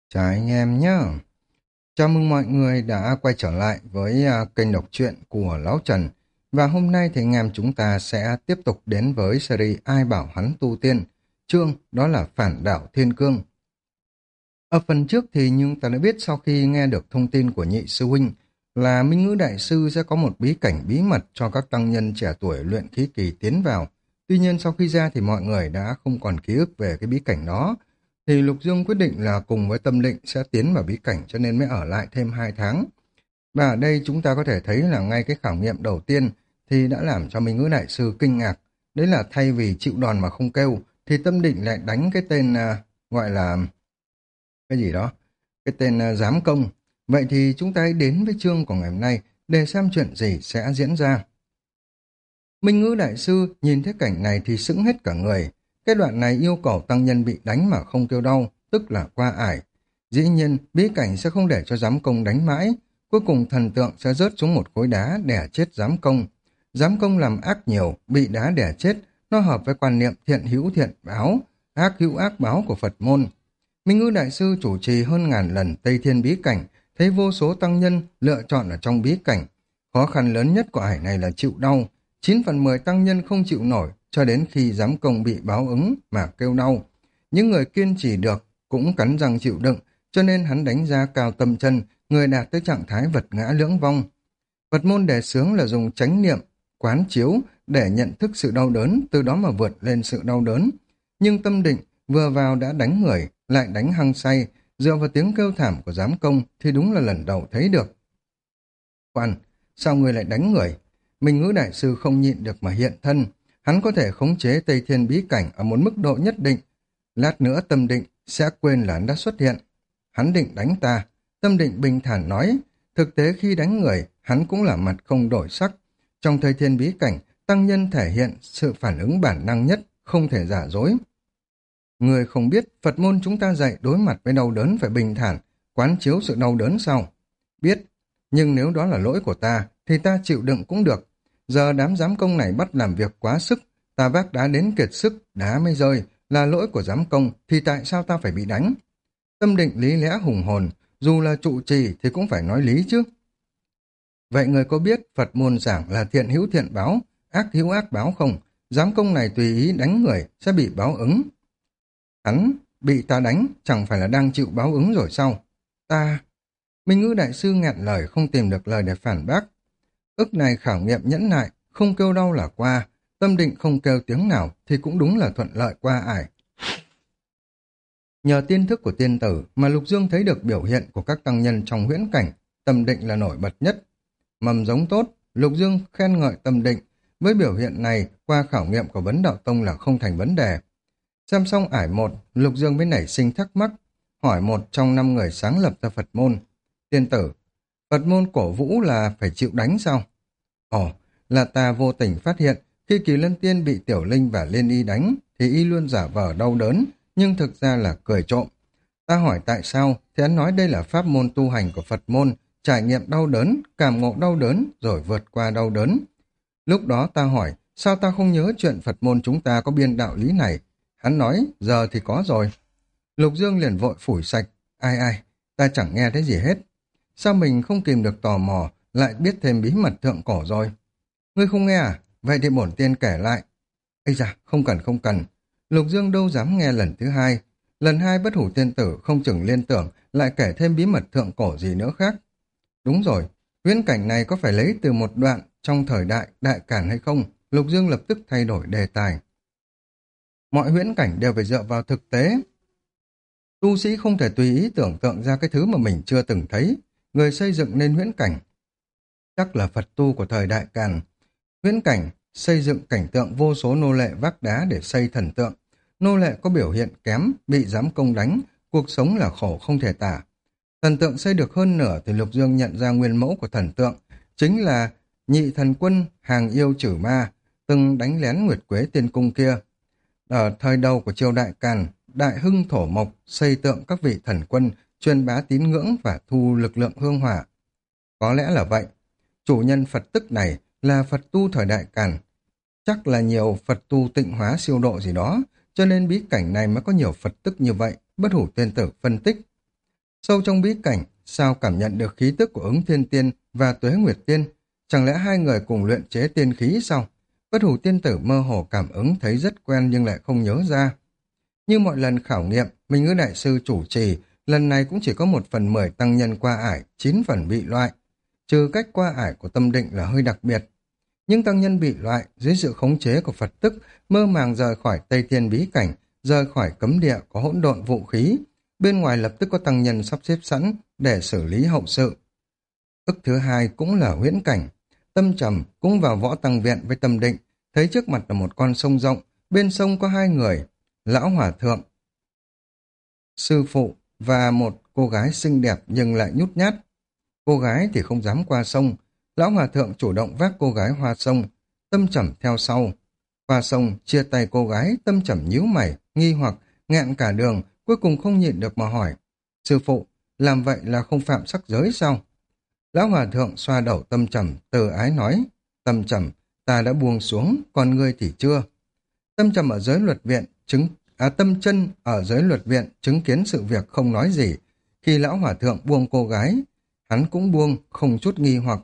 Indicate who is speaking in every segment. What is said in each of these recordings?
Speaker 1: Chào anh em nhé. Chào mừng mọi người đã quay trở lại với kênh đọc truyện của Lão Trần. Và hôm nay thì anh em chúng ta sẽ tiếp tục đến với series Ai bảo hắn tu tiên. Chương đó là Phản đảo Thiên Cương. Ở phần trước thì nhưng ta đã biết sau khi nghe được thông tin của nhị sư huynh là Minh Ngữ Đại Sư sẽ có một bí cảnh bí mật cho các tăng nhân trẻ tuổi luyện khí kỳ tiến vào. Tuy nhiên sau khi ra thì mọi người đã không còn ký ức về cái bí cảnh đó. Thì Lục Dương quyết định là cùng với Tâm Định sẽ tiến vào bí cảnh cho nên mới ở lại thêm 2 tháng. Và ở đây chúng ta có thể thấy là ngay cái khảo nghiệm đầu tiên thì đã làm cho Minh Ngữ Đại Sư kinh ngạc. Đấy là thay vì chịu đòn mà không kêu thì Tâm Định lại đánh cái tên gọi là cái gì đó, cái tên giám công. Vậy thì chúng ta hãy đến với chương của ngày hôm nay để xem chuyện gì sẽ diễn ra. Minh Ngữ Đại Sư nhìn thấy cảnh này thì sững hết cả người. Cái đoạn này yêu cầu tăng nhân bị đánh mà không kêu đau, tức là qua ải. Dĩ nhiên, bí cảnh sẽ không để cho giám công đánh mãi. Cuối cùng thần tượng sẽ rớt xuống một khối đá đè chết giám công. Giám công làm ác nhiều, bị đá đè chết, nó hợp với quan niệm thiện hữu thiện báo, ác hữu ác báo của Phật môn. Minh Ngữ Đại Sư chủ trì hơn ngàn lần Tây Thiên bí cảnh, thấy vô số tăng nhân lựa chọn ở trong bí cảnh. Khó khăn lớn nhất của ải này là chịu đau. 9/10 tăng nhân không chịu nổi cho đến khi giám công bị báo ứng mà kêu đau. Những người kiên trì được cũng cắn răng chịu đựng, cho nên hắn đánh giá cao tâm chân, người đạt tới trạng thái vật ngã lưỡng vong. Phật môn đề xướng là dùng chánh niệm, quán chiếu để nhận thức sự đau đớn, từ đó mà vượt lên sự đau đớn. Nhưng Tâm Định vừa vào đã đánh người, lại đánh hăng say, dựa vào tiếng kêu thảm của giám công thì đúng là lần đầu thấy được. Khoan, sao người lại đánh người? Minh Ngữ Đại Sư không nhịn được mà hiện thân. Hắn có thể khống chế Tây Thiên bí cảnh ở một mức độ nhất định. Lát nữa Tâm Định sẽ quên là hắn đã xuất hiện. Hắn định đánh ta. Tâm Định bình thản nói. Thực tế khi đánh người, hắn cũng là mặt không đổi sắc. Trong Tây Thiên bí cảnh, tăng nhân thể hiện sự phản ứng bản năng nhất, không thể giả dối. Người không biết Phật môn chúng ta dạy đối mặt với đau đớn phải bình thản, quán chiếu sự đau đớn sau. Biết, nhưng nếu đó là lỗi của ta, thì ta chịu đựng cũng được. Giờ đám giám công này bắt làm việc quá sức, ta vác đá đến kiệt sức, đá mới rơi, là lỗi của giám công, thì tại sao ta phải bị đánh? Tâm Định lý lẽ hùng hồn, dù là trụ trì thì cũng phải nói lý chứ. Vậy người có biết Phật môn giảng là thiện hữu thiện báo, ác hữu ác báo không? Giám công này tùy ý đánh người sẽ bị báo ứng. Hắn bị ta đánh chẳng phải là đang chịu báo ứng rồi sao? Ta... Minh Ngữ Đại Sư nghẹn lời không tìm được lời để phản bác. Ức này khảo nghiệm nhẫn nại, không kêu đau là qua, Tâm Định không kêu tiếng nào thì cũng đúng là thuận lợi qua ải. Nhờ tiên thức của tiên tử mà Lục Dương thấy được biểu hiện của các tăng nhân trong huyễn cảnh, Tâm Định là nổi bật nhất. Mầm giống tốt, Lục Dương khen ngợi Tâm Định, với biểu hiện này qua khảo nghiệm của Vấn Đạo Tông là không thành vấn đề. Xem xong ải một, Lục Dương mới nảy sinh thắc mắc, hỏi một trong 5 người sáng lập ra Phật môn. Tiên tử, Phật môn cổ vũ là phải chịu đánh sao? Ồ, là ta vô tình phát hiện, khi Kỳ Lân Tiên bị Tiểu Linh và Liên Y đánh, thì y luôn giả vờ đau đớn, nhưng thực ra là cười trộm. Ta hỏi tại sao, thì hắn nói đây là pháp môn tu hành của Phật môn, trải nghiệm đau đớn, cảm ngộ đau đớn, rồi vượt qua đau đớn. Lúc đó ta hỏi, sao ta không nhớ chuyện Phật môn chúng ta có biên đạo lý này? Hắn nói, giờ thì có rồi. Lục Dương liền vội phủi sạch, ai ai, ta chẳng nghe thấy gì hết. Sao mình không kìm được tò mò, lại biết thêm bí mật thượng cổ rồi? Ngươi không nghe à? Vậy thì bổn tiên kể lại. Ây da, không cần. Lục Dương đâu dám nghe lần thứ hai. Lần hai bất hủ tiên tử không chừng liên tưởng lại kể thêm bí mật thượng cổ gì nữa khác. Đúng rồi, huyễn cảnh này có phải lấy từ một đoạn trong thời đại Đại Càn hay không? Lục Dương lập tức thay đổi đề tài. Mọi huyễn cảnh đều phải dựa vào thực tế. Tu sĩ không thể tùy ý tưởng tượng ra cái thứ mà mình chưa từng thấy. Người xây dựng nên huyễn cảnh chắc là Phật tu của thời Đại Càn. Huyễn cảnh xây dựng cảnh tượng vô số nô lệ vác đá để xây thần tượng. Nô lệ có biểu hiện kém, bị giám công đánh, cuộc sống là khổ không thể tả. Thần tượng xây được hơn nửa thì Lục Dương nhận ra nguyên mẫu của thần tượng, chính là nhị thần quân hàng yêu trừ ma, từng đánh lén Nguyệt Quế Tiên Cung kia. Ở thời đầu của triều Đại Càn, Đại Hưng Thổ Mộc xây tượng các vị thần quân, truyền bá tín ngưỡng và thu lực lượng hương hỏa. Có lẽ là vậy. Chủ nhân Phật tức này là Phật tu thời Đại Càn. Chắc là nhiều Phật tu tịnh hóa siêu độ gì đó, cho nên bí cảnh này mới có nhiều Phật tức như vậy, bất hủ tiên tử phân tích. Sâu trong bí cảnh, sao cảm nhận được khí tức của Ứng Thiên Tiên và Tuế Nguyệt Tiên? Chẳng lẽ hai người cùng luyện chế tiên khí sao? Bất Hủ Tiên Tử mơ hồ cảm ứng thấy rất quen nhưng lại không nhớ ra. Như mọi lần khảo nghiệm, Minh Ngữ Đại Sư chủ trì, lần này cũng chỉ có 1/10 tăng nhân qua ải, 9 phần bị loại. Trừ cách qua ải của tâm định là hơi đặc biệt. Những tăng nhân bị loại dưới sự khống chế của Phật tức mơ màng rời khỏi Tây Thiên bí cảnh, rời khỏi cấm địa có hỗn độn vũ khí. Bên ngoài lập tức có tăng nhân sắp xếp sẵn để xử lý hậu sự. Ức thứ hai cũng là huyễn cảnh. Tâm Trầm cũng vào võ tăng viện với tâm định, thấy trước mặt là một con sông rộng, bên sông có hai người, lão hòa thượng, sư phụ và một cô gái xinh đẹp nhưng lại nhút nhát. Cô gái thì không dám qua sông, lão hòa thượng chủ động vác cô gái qua sông, Tâm Trầm theo sau. Qua sông, chia tay cô gái, Tâm Trầm nhíu mày, nghi hoặc, nghẹn cả đường, cuối cùng không nhịn được mà hỏi. Sư phụ, làm vậy là không phạm sắc giới sao? Lão hòa thượng xoa đầu Tâm Trầm, từ ái nói. Tâm Trầm, ta đã buông xuống, còn ngươi thì chưa. Tâm Trầm ở giới luật viện, Tâm Chân ở giới luật viện chứng kiến sự việc không nói gì. Khi lão hòa thượng buông cô gái, hắn cũng buông, không chút nghi hoặc.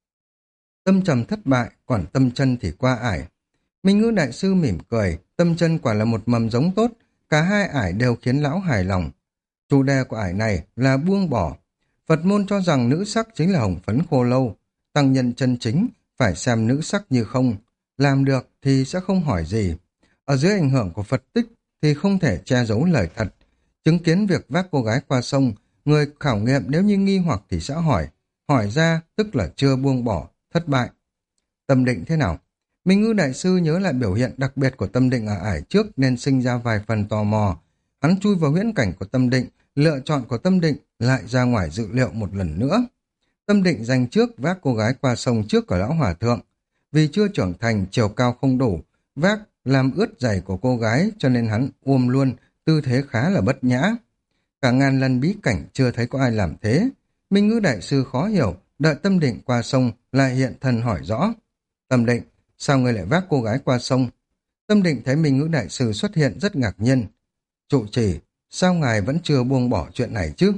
Speaker 1: Tâm Trầm thất bại, còn Tâm Chân thì qua ải. Minh Ngữ Đại Sư mỉm cười, Tâm Chân quả là một mầm giống tốt, cả hai ải đều khiến lão hài lòng. Chủ đề của ải này là buông bỏ. Phật môn cho rằng nữ sắc chính là hồng phấn khô lâu, tăng nhân chân chính phải xem nữ sắc như không, làm được thì sẽ không hỏi gì. Ở dưới ảnh hưởng của Phật tích thì không thể che giấu lời thật. Chứng kiến việc vác cô gái qua sông, người khảo nghiệm nếu như nghi hoặc thì sẽ hỏi ra tức là chưa buông bỏ, thất bại. Tâm định thế nào? Minh Ngữ Đại Sư nhớ lại biểu hiện đặc biệt của tâm định ở ải trước nên sinh ra vài phần tò mò. Hắn chui vào huyễn cảnh của tâm định, lựa chọn của tâm định lại ra ngoài dự liệu một lần nữa. Tâm định giành trước vác cô gái qua sông trước của lão hòa thượng. Vì chưa trưởng thành, chiều cao không đủ, vác làm ướt giày của cô gái cho nên hắn ôm luôn, tư thế khá là bất nhã. Cả ngàn lần bí cảnh chưa thấy có ai làm thế. Minh Ngữ Đại Sư khó hiểu, đợi tâm định qua sông lại hiện thân hỏi rõ. Tâm định, sao ngươi lại vác cô gái qua sông? Tâm định thấy Minh Ngữ Đại Sư xuất hiện rất ngạc nhiên. Trụ trì, sao ngài vẫn chưa buông bỏ chuyện này chứ?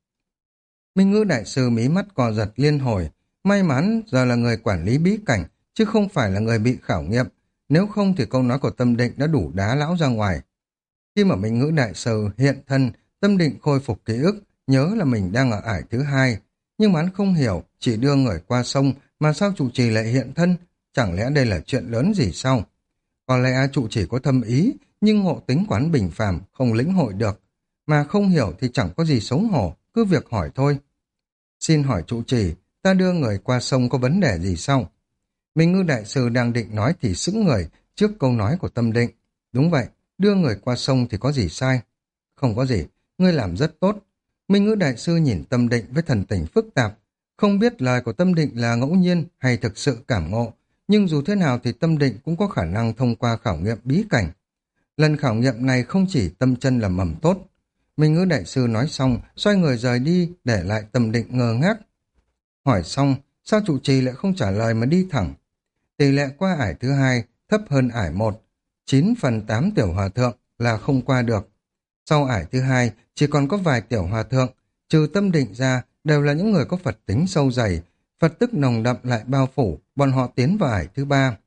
Speaker 1: Minh Ngữ Đại Sư mí mắt co giật liên hồi. May mắn giờ là người quản lý bí cảnh, chứ không phải là người bị khảo nghiệm. Nếu không thì câu nói của tâm định đã đủ đá lão ra ngoài. Khi mà Minh Ngữ Đại Sư hiện thân, tâm định khôi phục ký ức, nhớ là mình đang ở ải thứ hai. Nhưng mà hắn không hiểu, chỉ đưa người qua sông mà sao trụ trì lại hiện thân? Chẳng lẽ đây là chuyện lớn gì sao? Có lẽ trụ trì có thâm ý, nhưng ngộ tính quán bình phàm không lĩnh hội được. Mà không hiểu thì chẳng có gì xấu hổ, cứ việc hỏi thôi. Xin hỏi trụ trì, ta đưa người qua sông có vấn đề gì sao? Minh Ngữ Đại Sư đang định nói thì sững người trước câu nói của tâm định. Đúng vậy, đưa người qua sông thì có gì sai? Không có gì, ngươi làm rất tốt. Minh Ngữ Đại Sư nhìn tâm định với thần tình phức tạp. Không biết lời của tâm định là ngẫu nhiên hay thực sự cảm ngộ, nhưng dù thế nào thì tâm định cũng có khả năng thông qua khảo nghiệm bí cảnh. Lần khảo nghiệm này không chỉ Tâm Chân là mầm tốt. Minh Ngữ Đại Sư nói xong, xoay người rời đi, để lại tâm định ngơ ngác. Hỏi xong, sao trụ trì lại không trả lời mà đi thẳng? Tỷ lệ qua ải thứ hai thấp hơn ải 1, 9/8 tiểu hòa thượng là không qua được. Sau ải thứ hai, chỉ còn có vài tiểu hòa thượng, trừ tâm định ra, đều là những người có Phật tính sâu dày, Phật tức nồng đậm lại bao phủ, bọn họ tiến vào ải thứ ba.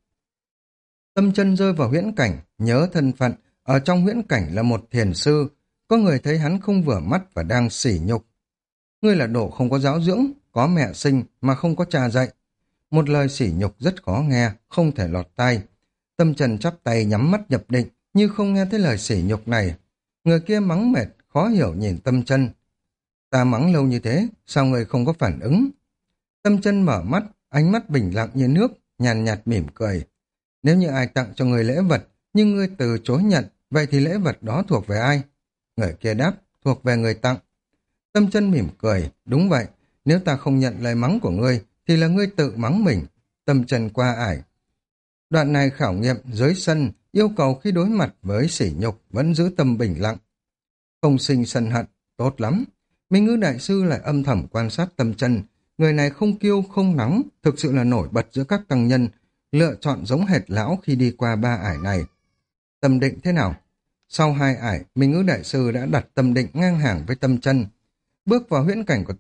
Speaker 1: Tâm Chân rơi vào huyễn cảnh, nhớ thân phận, ở trong huyễn cảnh là một thiền sư, có người thấy hắn không vừa mắt và đang sỉ nhục. Ngươi là đồ không có giáo dưỡng, có mẹ sinh mà không có cha dạy. Một lời sỉ nhục rất khó nghe, không thể lọt tai. Tâm Trần chắp tay nhắm mắt nhập định, như không nghe thấy lời sỉ nhục này. Người kia mắng mệt, khó hiểu nhìn Tâm Chân. Ta mắng lâu như thế, sao người không có phản ứng? Tâm Chân mở mắt, ánh mắt bình lặng như nước, nhàn nhạt mỉm cười. Nếu như ai tặng cho người lễ vật, nhưng ngươi từ chối nhận, vậy thì lễ vật đó thuộc về ai? Người kia đáp, thuộc về người tặng. Tâm Chân mỉm cười, đúng vậy, nếu ta không nhận lời mắng của ngươi, thì là ngươi tự mắng mình. Tâm Chân qua ải. Đoạn này khảo nghiệm dưới sân, yêu cầu khi đối mặt với sỉ nhục vẫn giữ tâm bình lặng. Không sinh sân hận, tốt lắm. Minh Ngữ Đại Sư lại âm thầm quan sát Tâm Chân. Người này không kiêu không nóng, thực sự là nổi bật giữa các tăng nhân, lựa chọn giống hệt lão khi đi qua 3 ải này. Tâm định thế nào? Sau 2 ải, Minh Ngữ Đại Sư đã đặt tâm định ngang hàng với Tâm Chân. Bước vào huyễn cảnh của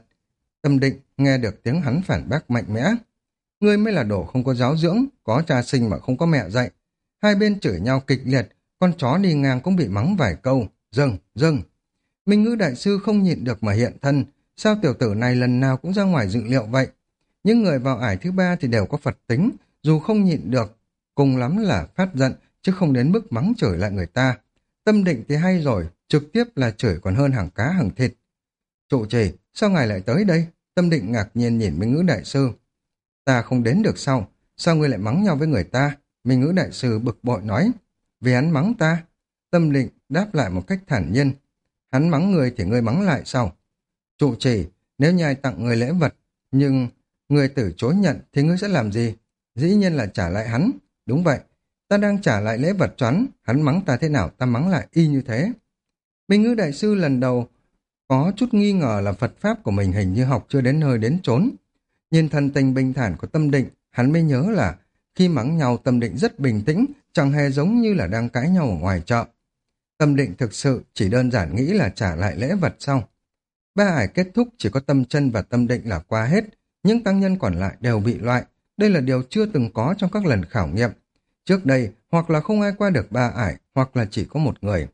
Speaker 1: tâm định nghe được tiếng hắn phản bác mạnh mẽ. Ngươi mới là đồ không có giáo dưỡng, có cha sinh mà không có mẹ dạy. Hai bên chửi nhau kịch liệt, con chó đi ngang cũng bị mắng vài câu. Dừng, dừng. Minh Ngữ đại sư không nhịn được mà hiện thân. Sao tiểu tử này lần nào cũng ra ngoài dự liệu vậy? Những người vào ải thứ ba thì đều có Phật tính, dù không nhịn được, cùng lắm là phát giận, chứ không đến mức mắng chửi lại người ta. Tâm định thì hay rồi, trực tiếp là chửi còn hơn hàng cá hàng thịt. Trụ trì, sao ngài lại tới đây? Tâm định ngạc nhiên nhìn Minh Ngữ đại sư. Ta không đến được sao ngươi lại mắng nhau với người ta? Minh Ngữ đại sư bực bội nói. Vì hắn mắng ta. Tâm định đáp lại một cách thản nhiên. Hắn mắng ngươi thì ngươi mắng lại sao? Trụ trì, nếu như ai tặng ngươi lễ vật, nhưng ngươi từ chối nhận thì ngươi sẽ làm gì? Dĩ nhiên là trả lại hắn. Đúng vậy, ta đang trả lại lễ vật cho hắn mắng ta thế nào ta mắng lại y như thế. Minh Ngữ đại sư lần đầu có chút nghi ngờ là Phật Pháp của mình hình như học chưa đến nơi đến chốn. Nhìn thần tình bình thản của tâm định, hắn mới nhớ là khi mắng nhau tâm định rất bình tĩnh, chẳng hề giống như là đang cãi nhau ở ngoài chợ. Tâm định thực sự chỉ đơn giản nghĩ là trả lại lễ vật xong. Ba ải kết thúc chỉ có tâm chân và tâm định là qua hết, những tăng nhân còn lại đều bị loại. Đây là điều chưa từng có trong các lần khảo nghiệm. Trước đây, hoặc là không ai qua được ba ải, hoặc là chỉ có một người.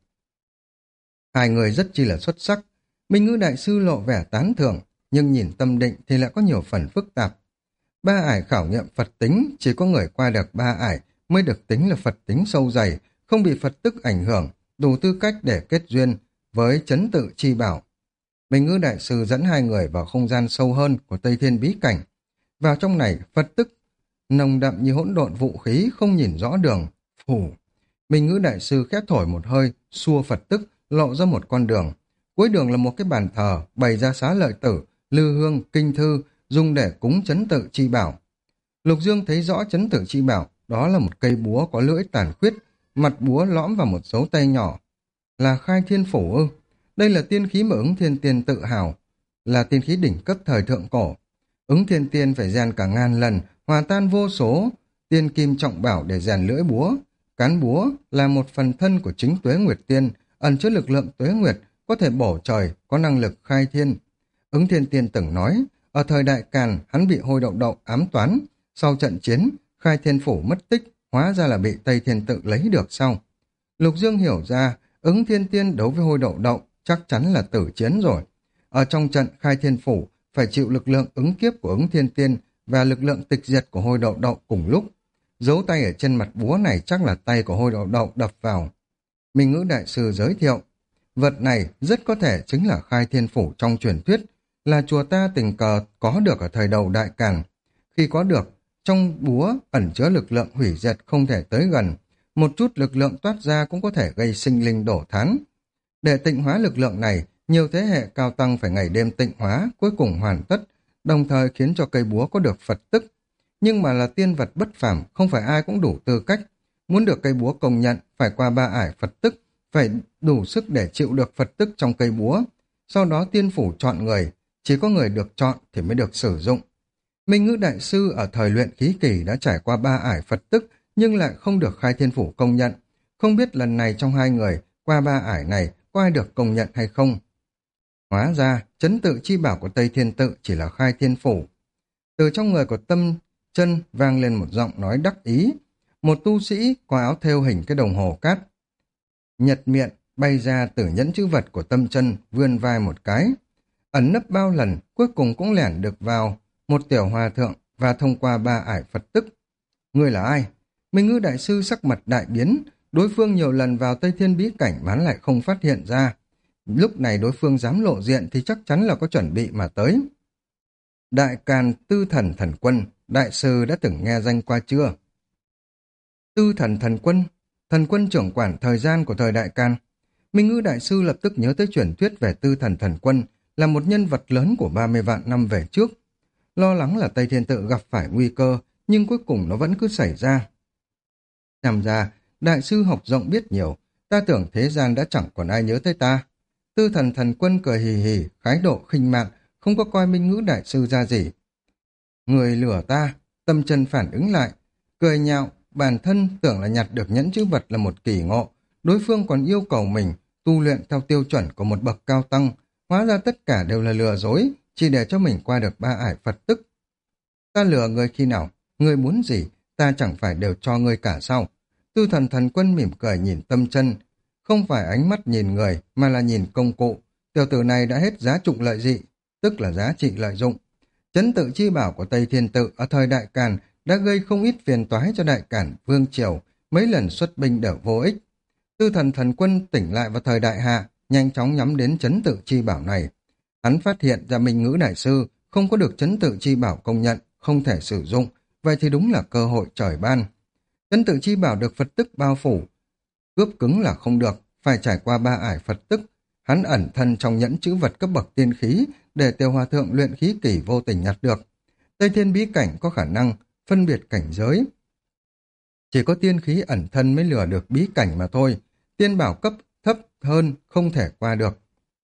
Speaker 1: Hai người rất chi là xuất sắc. Minh Ngữ đại sư lộ vẻ tán thưởng, nhưng nhìn tâm định thì lại có nhiều phần phức tạp. Ba ải khảo nghiệm Phật tính, chỉ có người qua được ba ải mới được tính là Phật tính sâu dày, không bị Phật tức ảnh hưởng, đủ tư cách để kết duyên với chấn tự chi bảo. Minh Ngữ đại sư dẫn hai người vào không gian sâu hơn của Tây Thiên bí cảnh. Vào trong này, Phật tức nồng đậm như hỗn độn vũ khí, không nhìn rõ đường. Phủ. Minh Ngữ đại sư khẽ thổi một hơi, xua Phật tức, lộ ra một con đường. Cuối đường là một cái bàn thờ, bày ra xá lợi tử, lư hương, kinh thư, dùng để cúng chấn tự chi bảo. Lục Dương thấy rõ chấn tự chi bảo, đó là một cây búa có lưỡi tàn khuyết, mặt búa lõm vào một dấu tay nhỏ. Là khai thiên phủ ư? Đây là tiên khí mà Ứng Thiên Tiên tự hào, là tiên khí đỉnh cấp thời thượng cổ. Ứng Thiên Tiên phải rèn cả ngàn lần, hòa tan vô số tiên kim trọng bảo để rèn lưỡi búa. Cán búa là một phần thân của chính Tuế Nguyệt Tiên, ẩn chứa lực lượng Tuế Nguyệt, có thể bổ trời, có năng lực khai thiên. Ứng Thiên Tiên từng nói, ở thời Đại Càn hắn bị Hôi Đậu Đậu ám toán, sau trận chiến, khai thiên phủ mất tích, hóa ra là bị Tây Thiên tự lấy được sau. Lục Dương hiểu ra, Ứng Thiên Tiên đấu với Hôi Đậu Đậu chắc chắn là tử chiến rồi. Ở trong trận khai thiên phủ, phải chịu lực lượng ứng kiếp của Ứng Thiên Tiên và lực lượng tịch diệt của Hôi Đậu Đậu cùng lúc. Dấu tay ở trên mặt búa này chắc là tay của Hôi Đậu Đậu đập vào. Minh Ngữ đại sư giới thiệu, vật này rất có thể chính là khai thiên phủ trong truyền thuyết, là chùa ta tình cờ có được ở thời đầu Đại Càn. Khi có được, trong búa ẩn chứa lực lượng hủy diệt không thể tới gần, một chút lực lượng toát ra cũng có thể gây sinh linh đổ thán. Để tịnh hóa lực lượng này, nhiều thế hệ cao tăng phải ngày đêm tịnh hóa, cuối cùng hoàn tất, đồng thời khiến cho cây búa có được Phật tức. Nhưng mà là tiên vật bất phàm, không phải ai cũng đủ tư cách. Muốn được cây búa công nhận, phải qua ba ải Phật tức, phải đủ sức để chịu được Phật tức trong cây búa. Sau đó tiên phủ chọn người, chỉ có người được chọn thì mới được sử dụng. Minh Ngữ đại sư ở thời luyện khí kỳ đã trải qua ba ải Phật tức, nhưng lại không được khai thiên phủ công nhận. Không biết lần này trong hai người, qua ba ải này, có ai được công nhận hay không? Hóa ra, chấn tự chi bảo của Tây Thiên tự chỉ là khai thiên phủ. Từ trong người của tâm chân vang lên một giọng nói đắc ý. Một tu sĩ có áo thêu hình cái đồng hồ cát. Nhật miệng bay ra từ nhẫn chữ vật của tâm chân, vươn vai một cái. Ẩn nấp bao lần, cuối cùng cũng lẻn được vào một tiểu hòa thượng và thông qua ba ải Phật tức. Người là ai? Minh Ngữ đại sư sắc mặt đại biến, đối phương nhiều lần vào Tây Thiên bí cảnh mà hắn lại không phát hiện ra. Lúc này đối phương dám lộ diện thì chắc chắn là có chuẩn bị mà tới. Đại Càn Tư Thần Thần Quân, đại sư đã từng nghe danh qua chưa? Tư Thần Thần quân trưởng quản thời gian của thời Đại Càn. Minh Ngữ đại sư lập tức nhớ tới truyền thuyết về Tư Thần Thần Quân, là một nhân vật lớn của 30 vạn năm về trước. Lo lắng là Tây Thiên tự gặp phải nguy cơ, nhưng cuối cùng nó vẫn cứ xảy ra. Xem ra, đại sư học rộng biết nhiều, ta tưởng thế gian đã chẳng còn ai nhớ tới ta. Tư Thần Thần Quân cười hì hì, khái độ khinh mạn, không có coi Minh Ngữ đại sư ra gì. Người lừa ta, tâm chân phản ứng lại, cười nhạo, bản thân tưởng là nhặt được nhẫn chữ vật là một kỳ ngộ, đối phương còn yêu cầu mình tu luyện theo tiêu chuẩn của một bậc cao tăng, hóa ra tất cả đều là lừa dối, chỉ để cho mình qua được ba ải Phật tức. Ta lừa ngươi khi nào? Ngươi muốn gì? Ta chẳng phải đều cho ngươi cả sao? Tư Thần Thần Quân mỉm cười nhìn Tâm Chân, không phải ánh mắt nhìn người mà là nhìn công cụ. Tiểu tử này đã hết giá trụng lợi dị, tức là giá trị lợi dụng. Trấn tự chi bảo của Tây Thiên Tự ở thời Đại Càn đã gây không ít phiền toái cho Đại Càn Vương Triều, mấy lần xuất binh đều vô ích. Tư Thần Thần Quân tỉnh lại vào thời Đại Hạ, nhanh chóng nhắm đến trấn tự chi bảo này. Hắn phát hiện ra Minh Ngữ Đại Sư không có được trấn tự chi bảo công nhận, không thể sử dụng, vậy thì đúng là cơ hội trời ban. Trấn tự chi bảo được Phật tức bao phủ, cướp cứng là không được, phải trải qua ba ải Phật tức. Hắn ẩn thân trong nhẫn chữ vật cấp bậc tiên khí để Tiêu Hòa Thượng luyện khí kỷ vô tình nhặt được. Tây Thiên bí cảnh có khả năng phân biệt cảnh giới. Chỉ có tiên khí ẩn thân mới lừa được bí cảnh mà thôi. Tiên bảo cấp thấp hơn không thể qua được.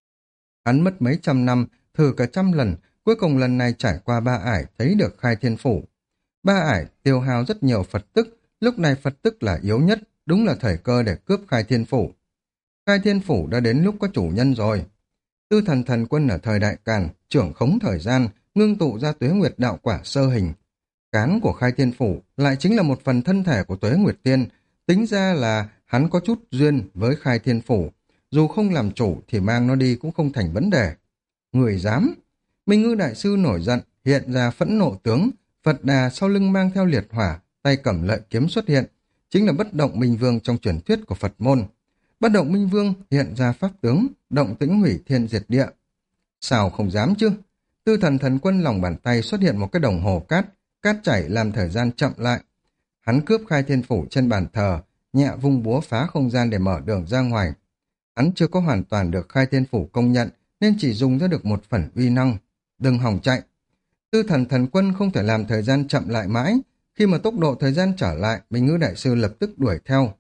Speaker 1: Hắn mất mấy trăm năm, thử cả trăm lần, cuối cùng lần này trải qua ba ải thấy được khai thiên phủ. Ba ải tiêu hao rất nhiều Phật tức, lúc này Phật tức là yếu nhất, đúng là thời cơ để cướp khai thiên phủ. Khai thiên phủ đã đến lúc có chủ nhân rồi. Tư Thần Thần Quân ở thời Đại Càn, trưởng khống thời gian, ngưng tụ ra Tuế Nguyệt đạo quả sơ hình. Cán của khai thiên phủ lại chính là một phần thân thể của Tuế Nguyệt Tiên, tính ra là hắn có chút duyên với khai thiên phủ. Dù không làm chủ thì mang nó đi cũng không thành vấn đề. Người dám! Minh Ngữ Đại Sư nổi giận, hiện ra phẫn nộ tướng, Phật Đà sau lưng mang theo liệt hỏa, tay cầm lợi kiếm xuất hiện, chính là Bất Động Minh Vương trong truyền thuyết của Phật môn. Bất Động Minh Vương hiện ra pháp tướng, động tĩnh hủy thiên diệt địa. Sao không dám chứ? Tư Thần Thần Quân lòng bàn tay xuất hiện một cái đồng hồ cát, cát chảy làm thời gian chậm lại. Hắn cướp khai thiên phủ trên bàn thờ, nhẹ vung búa phá không gian để mở đường ra ngoài. Hắn chưa có hoàn toàn được khai thiên phủ công nhận, nên chỉ dùng ra được một phần uy năng. Đừng hòng chạy. Tư Thần Thần Quân không thể làm thời gian chậm lại mãi. Khi mà tốc độ thời gian trở lại, Minh Ngữ Đại Sư lập tức đuổi theo.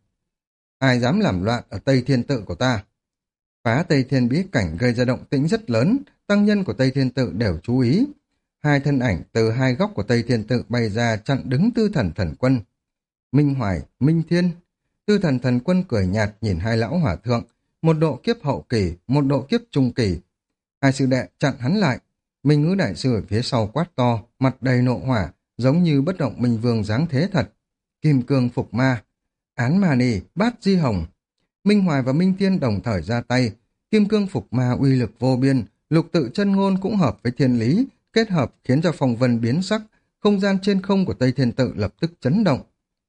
Speaker 1: Ai dám làm loạn ở Tây Thiên Tự của ta? Phá Tây Thiên bí cảnh gây ra động tĩnh rất lớn, tăng nhân của Tây Thiên Tự đều chú ý. Hai thân ảnh từ hai góc của Tây Thiên Tự bay ra chặn đứng Tư Thần Thần Quân. Minh Hoài, Minh Thiên. Tư Thần Thần Quân cười nhạt nhìn hai lão hòa thượng, một độ kiếp hậu kỳ, một độ kiếp trung kỳ. Hai sư đệ chặn hắn lại. Minh Ngữ Đại Sư ở phía sau quát to, mặt đầy nộ hỏa, giống như Bất Động Minh Vương dáng thế thật. Kim cương phục ma, án mà nì, bát di hồng. Minh Hoài và Minh Thiên đồng thời ra tay. Kim cương phục ma uy lực vô biên, lục tự chân ngôn cũng hợp với thiên lý, kết hợp khiến cho phong vân biến sắc, không gian trên không của Tây Thiên Tự lập tức chấn động.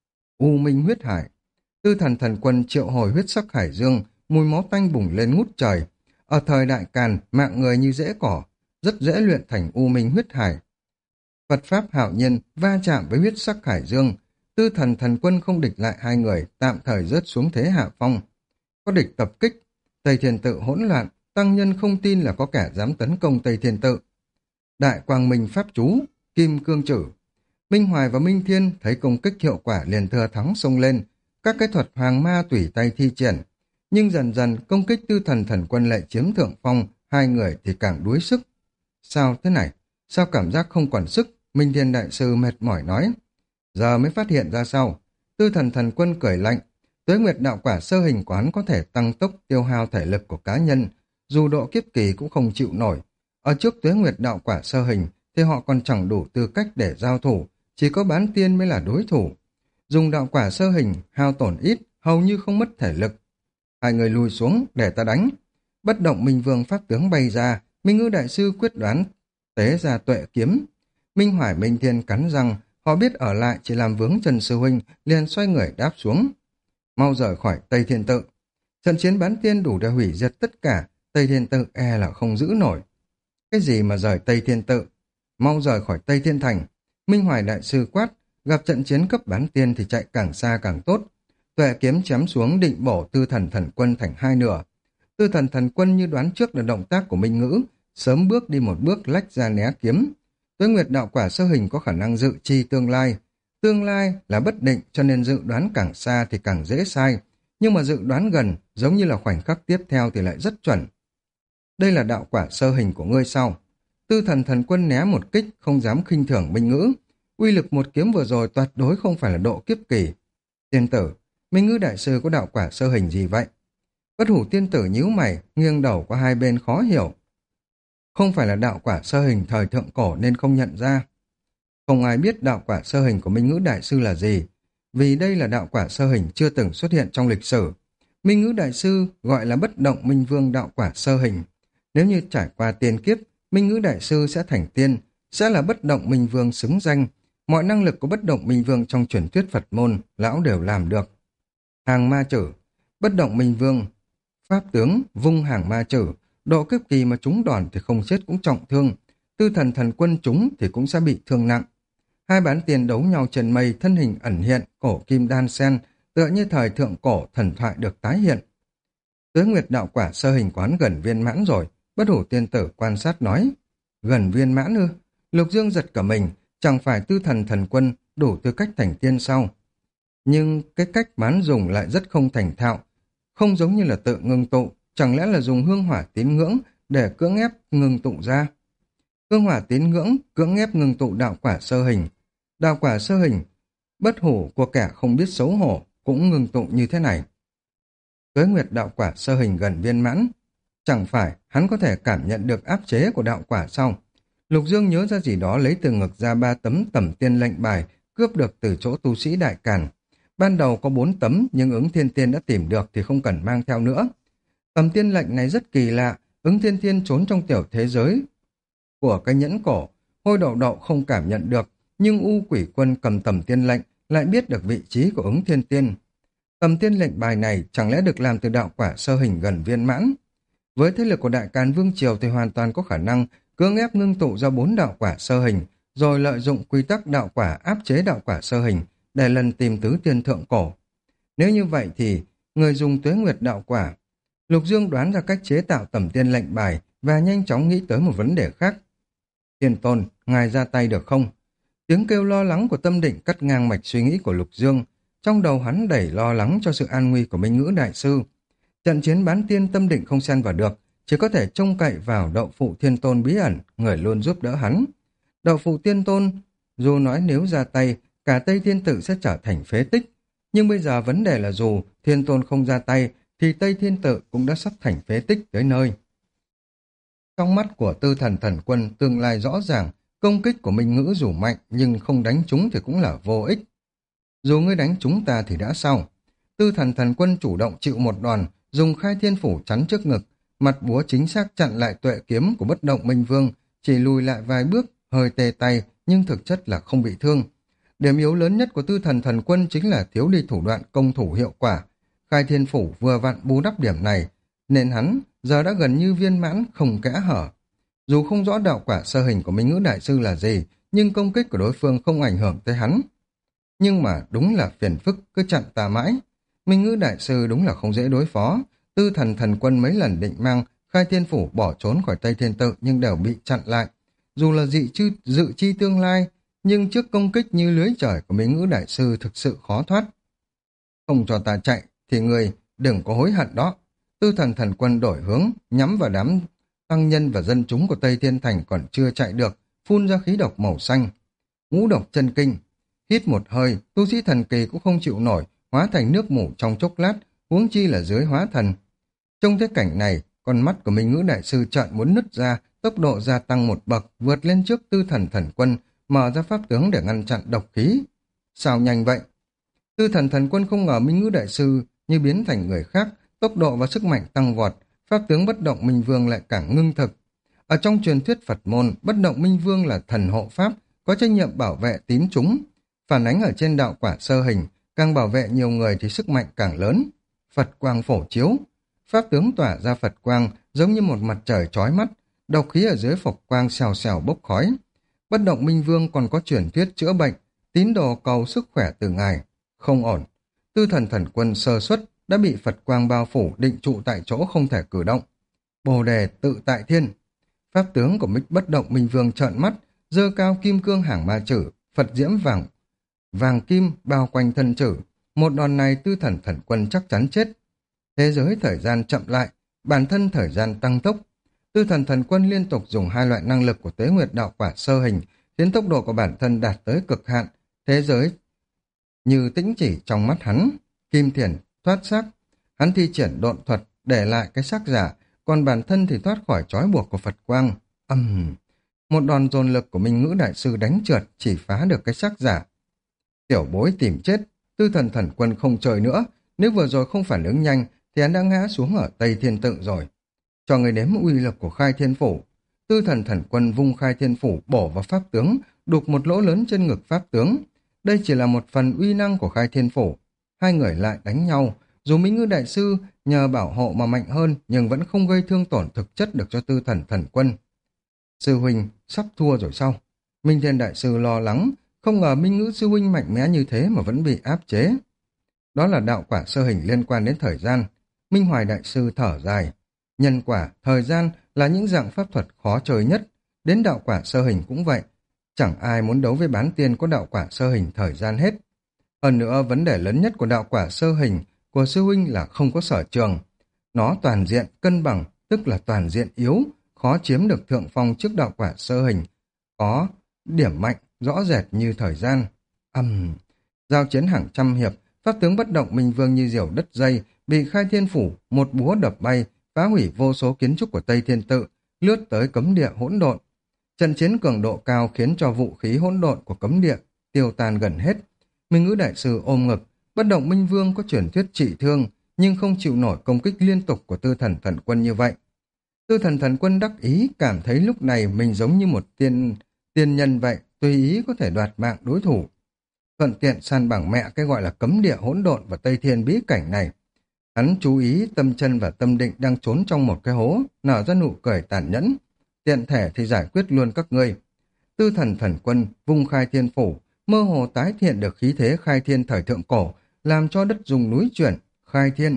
Speaker 1: U minh huyết hải. Tư Thần Thần Quân triệu hồi huyết sắc hải dương, mùi máu tanh bùng lên ngút trời. Ở thời Đại Càn, mạng người như rễ cỏ, rất dễ luyện thành u minh huyết hải. Phật pháp hạo nhiên va chạm với huyết sắc hải dương. Tư Thần Thần Quân không địch lại hai người, tạm thời rớt xuống thế hạ phong. Có địch tập kích, Tây Thiên Tự hỗn loạn, tăng nhân không tin là có kẻ dám tấn công Tây Thiên Tự. Đại Quang Minh pháp chú, Kim Cương Chử. Minh Hoài và Minh Thiên thấy công kích hiệu quả liền thừa thắng xông lên, các cái thuật hoàng ma tùy tay thi triển. Nhưng dần dần công kích Tư Thần Thần Quân lại chiếm thượng phong, hai người thì càng đuối sức. Sao thế này? Sao cảm giác không còn sức? Minh Thiên Đại Sư mệt mỏi nói. Giờ mới phát hiện ra sao? Tư Thần Thần Quân cười lạnh. Tuế Nguyệt đạo quả sơ hình quán có thể tăng tốc tiêu hao thể lực của cá nhân, dù độ kiếp kỳ cũng không chịu nổi. Ở trước Tuế Nguyệt đạo quả sơ hình thì họ còn chẳng đủ tư cách để giao thủ, chỉ có bán tiên mới là đối thủ. Dùng đạo quả sơ hình, hao tổn ít, hầu như không mất thể lực. Hai người lùi xuống để ta đánh. Bất Động Minh Vương pháp tướng bay ra, Minh Ngữ Đại Sư quyết đoán tế ra tuệ kiếm. Minh Hoài Minh Thiên cắn răng, họ biết ở lại chỉ làm vướng Trần Sư Huynh, liền xoay người đáp xuống. Mau rời khỏi Tây Thiên Tự. Trận chiến bán tiên đủ để hủy diệt tất cả, Tây Thiên Tự e là không giữ nổi. Cái gì mà rời Tây Thiên Tự? Mau rời khỏi Tây Thiên Thành. Minh Hoài Đại Sư quát, gặp trận chiến cấp bán tiên thì chạy càng xa càng tốt. Tuệ kiếm chém xuống định bổ Tư Thần Thần Quân thành hai nửa. Tư Thần Thần Quân như đoán trước được động tác của Minh Ngữ, sớm bước đi một bước lách ra né kiếm. Tuế Nguyệt đạo quả sơ hình có khả năng dự chi tương lai. Tương lai là bất định cho nên dự đoán càng xa thì càng dễ sai. Nhưng mà dự đoán gần giống như là khoảnh khắc tiếp theo thì lại rất chuẩn. Đây là đạo quả sơ hình của ngươi sao? Tư Thần Thần Quân né một kích, không dám khinh thường Minh Ngữ. Uy lực một kiếm vừa rồi tuyệt đối không phải là độ kiếp kỳ. Tiên tử, Minh Ngữ Đại Sư có đạo quả sơ hình gì vậy? Bất Hủ Tiên tử nhíu mày, nghiêng đầu qua hai bên khó hiểu. Không phải là đạo quả sơ hình thời thượng cổ nên không nhận ra. Không ai biết đạo quả sơ hình của Minh Ngữ Đại Sư là gì, vì đây là đạo quả sơ hình chưa từng xuất hiện trong lịch sử. Minh Ngữ Đại Sư gọi là bất động minh vương đạo quả sơ hình. Nếu như trải qua tiền kiếp, Minh Ngữ Đại Sư sẽ thành tiên, sẽ là bất động minh vương xứng danh. Mọi năng lực của bất động minh vương trong truyền thuyết Phật môn, lão đều làm được. Hàng ma chử, bất động minh vương, pháp tướng, vung hàng ma chử, độ kiếp kỳ mà chúng đòn thì không chết cũng trọng thương, tư thần thần quân chúng thì cũng sẽ bị thương nặng. Hai bán tiền đấu nhau trên mây, thân hình ẩn hiện, cổ kim đan sen, tựa như thời thượng cổ thần thoại được tái hiện. Tuế Nguyệt đạo quả sơ hình quán gần viên mãn rồi, Bất Hủ tiên tử quan sát nói. Gần viên mãn ư? Lục Dương giật cả mình, chẳng phải tư thần thần quân đủ tư cách thành tiên sao? Nhưng cái cách bán dùng lại rất không thành thạo, không giống như là tự ngưng tụ, chẳng lẽ là dùng hương hỏa tín ngưỡng để cưỡng ép ngưng tụ ra? Hương hỏa tín ngưỡng cưỡng ép ngưng tụ đạo quả sơ hình. Đạo quả sơ hình, bất hủ của kẻ không biết xấu hổ cũng ngưng tụ như thế này. Tuế Nguyệt đạo quả sơ hình gần viên mãn, chẳng phải hắn có thể cảm nhận được áp chế của đạo quả sao? Lục Dương nhớ ra gì đó, lấy từ ngực ra 3 tấm tẩm tiên lệnh bài cướp được từ chỗ tu sĩ Đại Càn. Ban đầu có 4 tấm nhưng ứng thiên tiên đã tìm được thì không cần mang theo nữa. Tầm tiên lệnh này rất kỳ lạ, ứng thiên tiên trốn trong tiểu thế giới của cái nhẫn cổ, Hôi Đậu Đậu không cảm nhận được, nhưng U Quỷ Quân cầm tầm tiên lệnh lại biết được vị trí của ứng thiên tiên. Tầm tiên lệnh bài này chẳng lẽ được làm từ đạo quả sơ hình gần viên mãn? Với thế lực của Đại Càn Vương Triều thì hoàn toàn có khả năng cưỡng ép ngưng tụ ra 4 đạo quả sơ hình, rồi lợi dụng quy tắc đạo quả áp chế đạo quả sơ hình để lần tìm tứ tiên thượng cổ. Nếu như vậy thì người dùng Tuế Nguyệt đạo quả. Lục Dương đoán ra cách chế tạo tầm tiên lệnh bài và nhanh chóng nghĩ tới một vấn đề khác. Tiên Tôn, ngài ra tay được không? Tiếng kêu lo lắng của Tâm Định cắt ngang mạch suy nghĩ của Lục Dương. Trong đầu hắn đầy lo lắng cho sự an nguy của Minh Ngữ Đại Sư. Trận chiến bán tiên Tâm Định không xen vào được, chỉ có thể trông cậy vào Đậu Phụ Thiên Tôn bí ẩn, người luôn giúp đỡ hắn. Đậu Phụ Thiên Tôn, dù nói nếu ra tay, cả Tây Thiên Tự sẽ trở thành phế tích. Nhưng bây giờ vấn đề là dù Thiên Tôn không ra tay, thì Tây Thiên Tự cũng đã sắp thành phế tích tới nơi. Trong mắt của Tư Thần Thần Quân tương lai rõ ràng, công kích của Minh Ngữ dù mạnh nhưng không đánh chúng thì cũng là vô ích. Dù ngươi đánh chúng ta thì đã sao? Tư Thần Thần Quân chủ động chịu một đòn, dùng khai thiên phủ chắn trước ngực, mặt búa chính xác chặn lại tuệ kiếm của bất động Minh Vương, chỉ lùi lại vài bước, hơi tê tay nhưng thực chất là không bị thương. Điểm yếu lớn nhất của Tư Thần Thần Quân chính là thiếu đi thủ đoạn công thủ hiệu quả. Khai thiên phủ vừa vặn bù đắp điểm này, nên hắn giờ đã gần như viên mãn không kẽ hở. Dù không rõ đạo quả sơ hình của Minh Ngữ Đại Sư là gì, nhưng công kích của đối phương không ảnh hưởng tới hắn. Nhưng mà đúng là phiền phức cứ chặn ta mãi. Minh Ngữ Đại Sư đúng là không dễ đối phó. Tư Thần Thần Quân mấy lần định mang khai thiên phủ bỏ trốn khỏi Tây Thiên Tự nhưng đều bị chặn lại. Dù là dự chi tương lai, nhưng trước công kích như lưới trời của Minh Ngữ Đại Sư thực sự khó thoát. Không cho ta chạy thì người đừng có hối hận đó. Tư Thần Thần Quân đổi hướng, nhắm vào đám tăng nhân và dân chúng của Tây Thiên Thành còn chưa chạy được, phun ra khí độc màu xanh. Ngũ độc chân kinh, hít một hơi, tu sĩ thần kỳ cũng không chịu nổi, hóa thành nước mủ trong chốc lát, huống chi là dưới hóa thần. Trong thế cảnh này, con mắt của Minh Ngữ Đại Sư trợn muốn nứt ra, tốc độ gia tăng một bậc, vượt lên trước Tư Thần Thần Quân, mở ra pháp tướng để ngăn chặn độc khí. Sao nhanh vậy? Tư Thần Thần Quân không ngờ Minh Ngữ Đại Sư như biến thành người khác, tốc độ và sức mạnh tăng vọt, pháp tướng bất động Minh Vương lại càng ngưng thực. Ở trong truyền thuyết Phật môn, bất động Minh Vương là thần hộ pháp, có trách nhiệm bảo vệ tín chúng. Phản ánh ở trên đạo quả sơ hình, càng bảo vệ nhiều người thì sức mạnh càng lớn. Phật quang phổ chiếu, pháp tướng tỏa ra Phật quang giống như một mặt trời chói mắt, độc khí ở dưới Phật quang xèo xèo bốc khói. Bất động Minh Vương còn có truyền thuyết chữa bệnh, tín đồ cầu sức khỏe từ ngài. Không ổn, Tư Thần Thần Quân sơ suất đã bị Phật quang bao phủ, định trụ tại chỗ không thể cử động. Bồ đề tự tại thiên. Pháp tướng của bất động Minh Vương trợn mắt, giơ cao kim cương hàng ma chử, Phật diễm vàng kim bao quanh thân chử. Một đòn này Tư Thần Thần Quân chắc chắn chết. Thế giới thời gian chậm lại, bản thân thời gian tăng tốc. Tư Thần Thần Quân liên tục dùng hai loại năng lực của Tuế Nguyệt đạo quả sơ hình, khiến tốc độ của bản thân đạt tới cực hạn. Thế giới như tĩnh chỉ trong mắt hắn. Kim thiền thoát xác, hắn thi triển độn thuật để lại cái xác giả, còn bản thân thì thoát khỏi trói buộc của Phật quang. Một đòn dồn lực của Minh Ngữ đại sư đánh trượt chỉ phá được cái xác giả. Tiểu bối tìm chết, Tư Thần Thần Quân không chơi nữa, nếu vừa rồi không phản ứng nhanh thì hắn đã ngã xuống ở Tây Thiên Tự rồi. Cho người đếm uy lực của Khai Thiên Phủ. Tư Thần Thần Quân vung Khai Thiên Phủ bổ vào pháp tướng, đục một lỗ lớn trên ngực pháp tướng. Đây chỉ là một phần uy năng của Khai Thiên Phủ. Hai người lại đánh nhau, dù Minh Ngữ đại sư nhờ bảo hộ mà mạnh hơn nhưng vẫn không gây thương tổn thực chất được cho Tư Thần Thần Quân. Sư huynh sắp thua rồi sao? Minh Thiên đại sư lo lắng, không ngờ Minh Ngữ sư huynh mạnh mẽ như thế mà vẫn bị áp chế. Đó là đạo quả sơ hình liên quan đến thời gian. Minh Hoài đại sư thở dài. Nhân quả, thời gian là những dạng pháp thuật khó chơi nhất. Đến đạo quả sơ hình cũng vậy. Chẳng ai muốn đấu với bán tiên có đạo quả sơ hình thời gian hết. Hơn nữa, vấn đề lớn nhất của đạo quả sơ hình của sư huynh là không có sở trường. Nó toàn diện, cân bằng, tức là toàn diện yếu, khó chiếm được thượng phong trước đạo quả sơ hình. Có điểm mạnh, rõ rệt như thời gian. Giao chiến hàng trăm hiệp, pháp tướng bất động Minh Vương như diều đứt dây, bị Khai Thiên Phủ một búa đập bay, phá hủy vô số kiến trúc của Tây Thiên Tự, lướt tới cấm địa hỗn độn. Trận chiến cường độ cao khiến cho vũ khí hỗn độn của cấm địa tiêu tan gần hết. Minh Ngữ đại sư ôm ngực, bất động Minh Vương có truyền thuyết trị thương, nhưng không chịu nổi công kích liên tục của Tư Thần Thần Quân như vậy. Tư Thần Thần Quân đắc ý, cảm thấy lúc này mình giống như một tiên nhân vậy, tùy ý có thể đoạt mạng đối thủ. Thuận tiện san bằng mẹ cái gọi là cấm địa hỗn độn và Tây Thiên bí cảnh này. Hắn chú ý tâm chân và tâm định đang trốn trong một cái hố, nở ra nụ cười tàn nhẫn. Tiện thể thì giải quyết luôn các ngươi. Tư Thần Thần Quân vung Khai Thiên Phủ, mơ hồ tái hiện được khí thế khai thiên thời thượng cổ, làm cho đất dùng núi chuyển, khai thiên.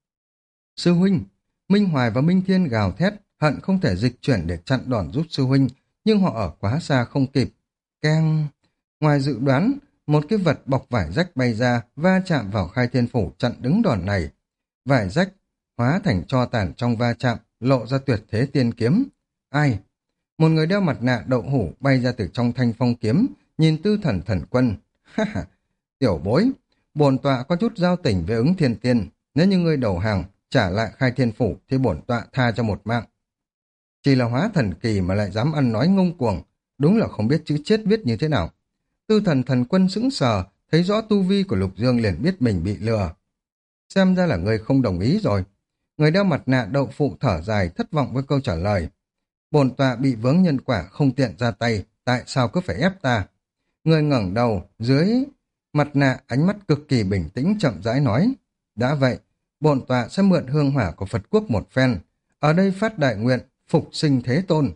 Speaker 1: Sư huynh, Minh Hoài và Minh Thiên gào thét, hận không thể dịch chuyển để chặn đòn giúp sư huynh, nhưng họ ở quá xa không kịp. Keng! Ngoài dự đoán, một cái vật bọc vải rách bay ra, va chạm vào Khai Thiên Phủ chặn đứng đòn này. Vải rách hóa thành tro tàn trong va chạm, lộ ra tuyệt thế tiên kiếm. Ai? Một người đeo mặt nạ đậu hũ bay ra từ trong thanh phong kiếm, nhìn Tư Thần Thần Quân. Ha ha! Tiểu bối, bổn tọa có chút giao tình với Ứng Thiên Tiên, nếu như ngươi đầu hàng, trả lại Khai Thiên Phủ thì bổn tọa tha cho một mạng. Chỉ là hóa thần kỳ mà lại dám ăn nói ngông cuồng, đúng là không biết chữ chết viết như thế nào. Tư Thần Thần Quân sững sờ, thấy rõ tu vi của Lục Dương liền biết mình bị lừa. Xem ra là ngươi không đồng ý rồi. Người đeo mặt nạ đậu phụ thở dài thất vọng với câu trả lời. Bổn tọa bị vướng nhân quả không tiện ra tay, tại sao cứ phải ép ta? Người ngẩng đầu, dưới mặt nạ ánh mắt cực kỳ bình tĩnh chậm rãi nói. Đã vậy, bổn tọa sẽ mượn hương hỏa của Phật quốc một phen, ở đây phát đại nguyện, phục sinh Thế Tôn.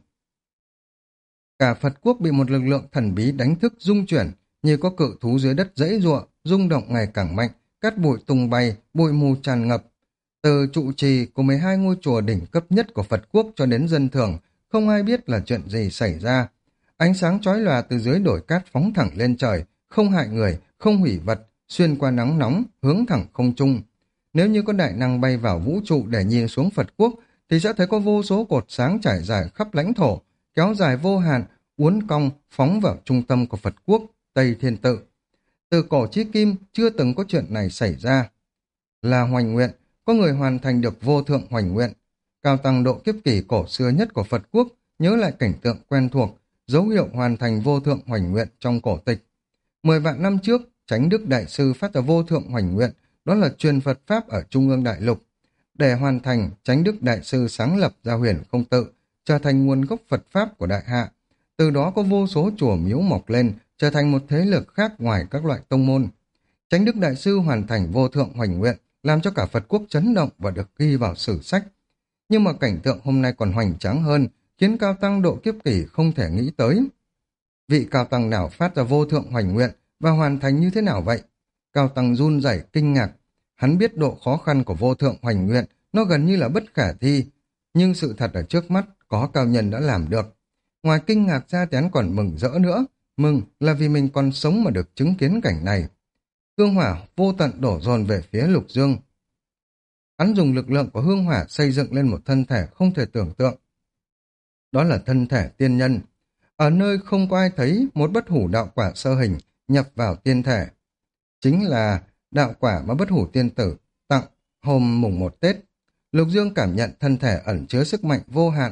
Speaker 1: Cả Phật quốc bị một lực lượng thần bí đánh thức rung chuyển, như có cự thú dưới đất giãy giụa, rung động ngày càng mạnh, cát bụi tung bay, bụi mù tràn ngập. Từ trụ trì của 12 ngôi chùa đỉnh cấp nhất của Phật quốc cho đến dân thường, không ai biết là chuyện gì xảy ra. Ánh sáng chói lòa từ dưới đồi cát phóng thẳng lên trời, không hại người, không hủy vật, xuyên qua nắng nóng, hướng thẳng không trung. Nếu như có đại năng bay vào vũ trụ để nhìn xuống Phật quốc, thì sẽ thấy có vô số cột sáng trải dài khắp lãnh thổ, kéo dài vô hạn, uốn cong, phóng vào trung tâm của Phật quốc, Tây Thiên Tự. Từ cổ chí kim, chưa từng có chuyện này xảy ra. Là hoành nguyện, có người hoàn thành được vô thượng hoành nguyện. Cao tăng độ kiếp kỷ cổ xưa nhất của Phật quốc, nhớ lại cảnh tượng quen thuộc, dấu hiệu hoàn thành vô thượng hoành nguyện trong cổ tịch. 10 vạn năm trước, Chánh Đức Đại Sư phát ra vô thượng hoành nguyện, đó là truyền Phật Pháp ở Trung ương Đại Lục. Để hoàn thành, Chánh Đức Đại Sư sáng lập ra Huyền Không Tự, trở thành nguồn gốc Phật Pháp của Đại Hạ. Từ đó có vô số chùa miếu mọc lên, trở thành một thế lực khác ngoài các loại tông môn. Chánh Đức Đại Sư hoàn thành vô thượng hoành nguyện, làm cho cả Phật quốc chấn động và được ghi vào sử sách. Nhưng mà cảnh tượng hôm nay còn hoành tráng hơn, khiến cao tăng độ kiếp kỷ không thể nghĩ tới. Vị cao tăng nào phát ra vô thượng hoành nguyện và hoàn thành như thế nào vậy? Cao tăng run rẩy kinh ngạc. Hắn biết độ khó khăn của vô thượng hoành nguyện, nó gần như là bất khả thi. Nhưng sự thật ở trước mắt, có cao nhân đã làm được. Ngoài kinh ngạc ra thì hắn còn mừng rỡ nữa. Mừng là vì mình còn sống mà được chứng kiến cảnh này. Hương hỏa vô tận đổ dồn về phía Lục Dương. Hắn dùng lực lượng của hương hỏa xây dựng lên một thân thể không thể tưởng tượng. Đó là thân thể tiên nhân. Ở nơi không có ai thấy một bất hủ đạo quả sơ hình nhập vào tiên thể. Chính là đạo quả mà bất hủ tiên tử tặng hôm mùng 1 Tết. Lục Dương cảm nhận thân thể ẩn chứa sức mạnh vô hạn,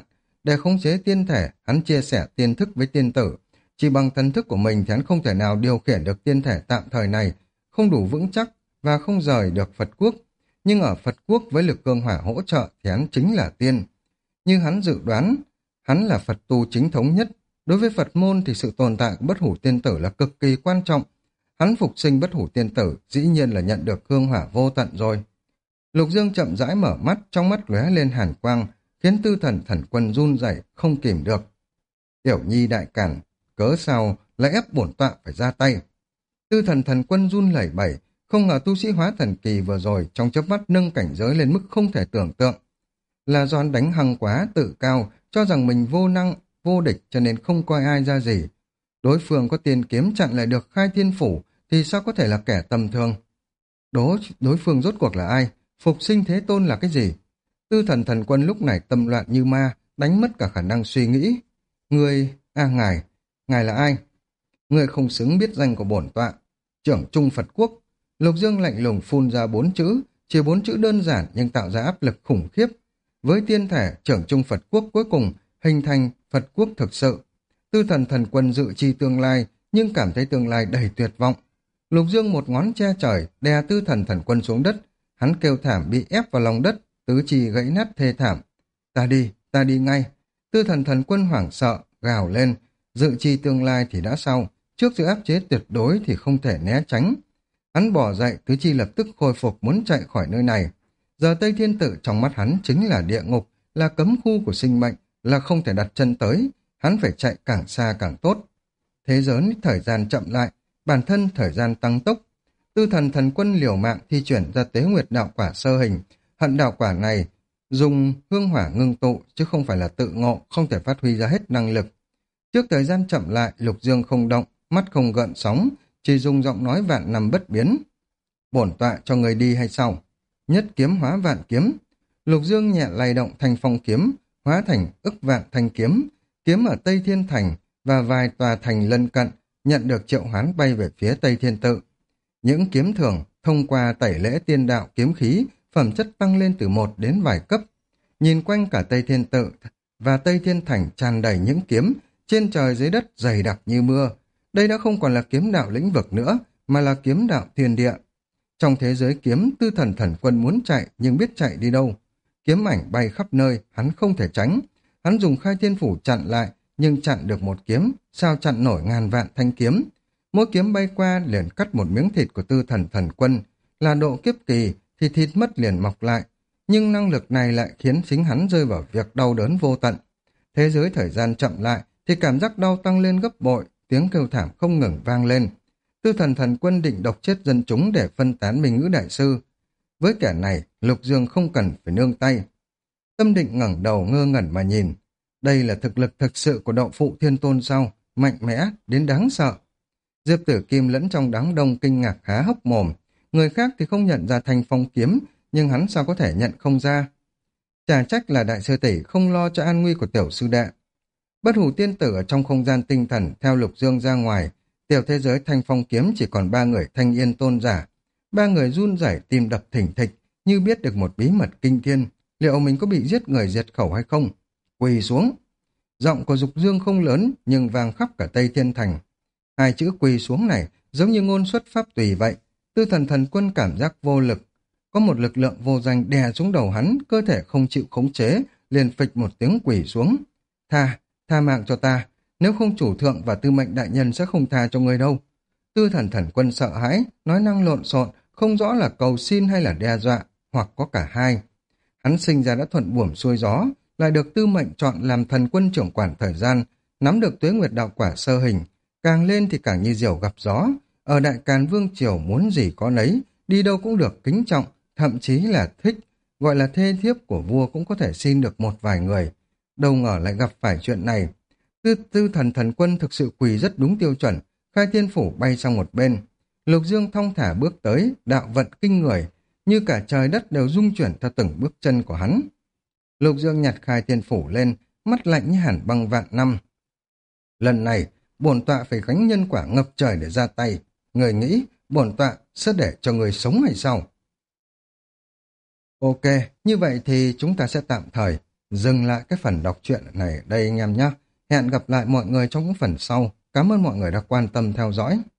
Speaker 1: Để khống chế tiên thể, hắn chia sẻ tiên thức với tiên tử. Chỉ bằng thần thức của mình thì hắn không thể nào điều khiển được tiên thể tạm thời này, không đủ vững chắc và không rời được Phật quốc. Nhưng ở Phật quốc với lực cương hỏa hỗ trợ thì hắn chính là tiên. Như hắn dự đoán, hắn là Phật tu chính thống nhất. Đối với Phật môn thì sự tồn tại của bất hủ tiên tử là cực kỳ quan trọng. Hắn phục sinh bất hủ tiên tử dĩ nhiên là nhận được hương hỏa vô tận rồi. Lục Dương chậm rãi mở mắt, trong mắt lóe lên hàn quang, khiến Tư Thần Thần Quân run rẩy không kìm được. Tiểu Nhi đại cản, cớ sao lại ép bổn tọa phải ra tay. Tư Thần Thần Quân run lẩy bẩy, không ngờ tu sĩ hóa thần kỳ vừa rồi trong chớp mắt nâng cảnh giới lên mức không thể tưởng tượng. Là do hắn đánh hăng quá tự cao, cho rằng mình vô năng, vô địch cho nên không coi ai ra gì. Đối phương có tiền kiếm chặn lại được Khai Thiên Phủ thì sao có thể là kẻ tầm thường. Đối phương rốt cuộc là ai? Phục sinh Thế Tôn là cái gì? Tư Thần Thần Quân lúc này tâm loạn như ma, đánh mất cả khả năng suy nghĩ. Ngài là ai? Người không xứng biết danh của bổn tọa. Trưởng Trung Phật Quốc. Lục Dương lạnh lùng phun ra 4 chữ, chỉ 4 chữ đơn giản nhưng tạo ra áp lực khủng khiếp. Với tiên thể trưởng Trung Phật Quốc cuối cùng hình thành Phật Quốc thực sự. Tư Thần Thần Quân dự chi tương lai nhưng cảm thấy tương lai đầy tuyệt vọng. Lục Dương một ngón che trời đè Tư Thần Thần Quân xuống đất. Hắn kêu thảm bị ép vào lòng đất, tứ chi gãy nát thê thảm. Ta đi ngay. Tư Thần Thần Quân hoảng sợ, gào lên. Dự chi tương lai thì đã sau, trước sự áp chế tuyệt đối thì không thể né tránh. Hắn bỏ dậy, tứ chi lập tức khôi phục muốn chạy khỏi nơi này. Giờ Tây Thiên Tự trong mắt hắn chính là địa ngục, là cấm khu của sinh mệnh, là không thể đặt chân tới. Hắn phải chạy càng xa càng tốt. Thế giới thời gian chậm lại, bản thân thời gian tăng tốc. Tư Thần Thần Quân liều mạng thi chuyển ra Tế Nguyệt đạo quả sơ hình. Hận đạo quả này dùng hương hỏa ngưng tụ chứ không phải là tự ngộ, không thể phát huy ra hết năng lực. Trước thời gian chậm lại, Lục Dương không động, mắt không gợn sóng, chỉ dùng giọng nói vạn năm bất biến. Bổn tọa cho người đi hay sao? Nhất kiếm hóa vạn kiếm. Lục Dương nhẹ lay động thanh phong kiếm, hóa thành ức vạn thanh kiếm. Kiếm ở Tây Thiên Thành và vài tòa thành lân cận nhận được triệu hoán bay về phía Tây Thiên Tự. Những kiếm thường thông qua tẩy lễ tiên đạo kiếm khí, phẩm chất tăng lên từ 1 đến vài cấp. Nhìn quanh cả Tây Thiên Tự và Tây Thiên Thành tràn đầy những kiếm, trên trời dưới đất dày đặc như mưa. Đây đã không còn là kiếm đạo lĩnh vực nữa, mà là kiếm đạo thiên địa. Trong thế giới kiếm, Tư Thần Thần Quân muốn chạy nhưng biết chạy đi đâu. Kiếm ảnh bay khắp nơi, hắn không thể tránh. Hắn dùng Khai Thiên Phủ chặn lại, nhưng chặn được một kiếm, sao chặn nổi ngàn vạn thanh kiếm. Mỗi kiếm bay qua liền cắt một miếng thịt của Tư Thần Thần Quân. Là độ kiếp kỳ thì thịt mất liền mọc lại. Nhưng năng lực này lại khiến chính hắn rơi vào việc đau đớn vô tận. Thế giới thời gian chậm lại thì cảm giác đau tăng lên gấp bội, tiếng kêu thảm không ngừng vang lên. Tư Thần Thần Quân định độc chết dân chúng để phân tán Minh Ngữ Đại Sư. Với kẻ này, Lục Dương không cần phải nương tay. Tâm Định ngẩng đầu ngơ ngẩn mà nhìn. Đây là thực lực thực sự của Đậu Phụ Thiên Tôn sao? Mạnh mẽ đến đáng sợ. Diệp Tử Kim lẫn trong đám đông kinh ngạc há hốc mồm. Người khác thì không nhận ra thanh phong kiếm, nhưng hắn sao có thể nhận không ra? Chả trách là đại sư tỷ không lo cho an nguy của tiểu sư đệ. Bất hủ tiên tử ở trong không gian tinh thần theo Lục Dương ra ngoài. Tiểu thế giới thanh phong kiếm chỉ còn 3 người thanh yên tôn giả. 3 người run rẩy tim đập thình thịch, như biết được một bí mật kinh thiên. Liệu mình có bị giết người diệt khẩu hay không? Quỳ xuống. Giọng của Dục Dương không lớn nhưng vang khắp cả Tây Thiên Thành. 2 chữ quỳ xuống này giống như ngôn xuất pháp tùy vậy. Tư Thần Thần Quân cảm giác vô lực. Có một lực lượng vô danh đè xuống đầu hắn, cơ thể không chịu khống chế, liền phịch một tiếng quỳ xuống. Tha mạng cho ta, nếu không chủ thượng và tư mệnh đại nhân sẽ không tha cho người đâu. Tư Thần Thần Quân sợ hãi, nói năng lộn xộn, không rõ là cầu xin hay là đe dọa, hoặc có cả hai. Hắn sinh ra đã thuận buồm xuôi gió, lại được tư mệnh chọn làm thần quân trưởng quản thời gian, nắm được tuế nguyệt đạo quả sơ hình, càng lên thì càng như diều gặp gió. Ở Đại Càn Vương Triều muốn gì có nấy, đi đâu cũng được kính trọng, thậm chí là thích, gọi là thê thiếp của vua cũng có thể xin được một vài người. Đâu ngờ lại gặp phải chuyện này. Tư Thần Thần Quân thực sự quỳ rất đúng tiêu chuẩn, Khai Thiên Phủ bay sang một bên. Lục Dương thong thả bước tới, đạo vận kinh người, như cả trời đất đều rung chuyển theo từng bước chân của hắn. Lục Dương nhặt Khai Thiên Phủ lên, mắt lạnh như hàn băng vạn năm. Lần này, bổn tọa phải gánh nhân quả ngập trời để ra tay. Người nghĩ bổn tọa sẽ để cho người sống hay sao? Ok, như vậy thì chúng ta sẽ tạm thời dừng lại cái phần đọc truyện này ở đây anh em nhé. Hẹn gặp lại mọi người trong những phần sau. Cảm ơn mọi người đã quan tâm theo dõi.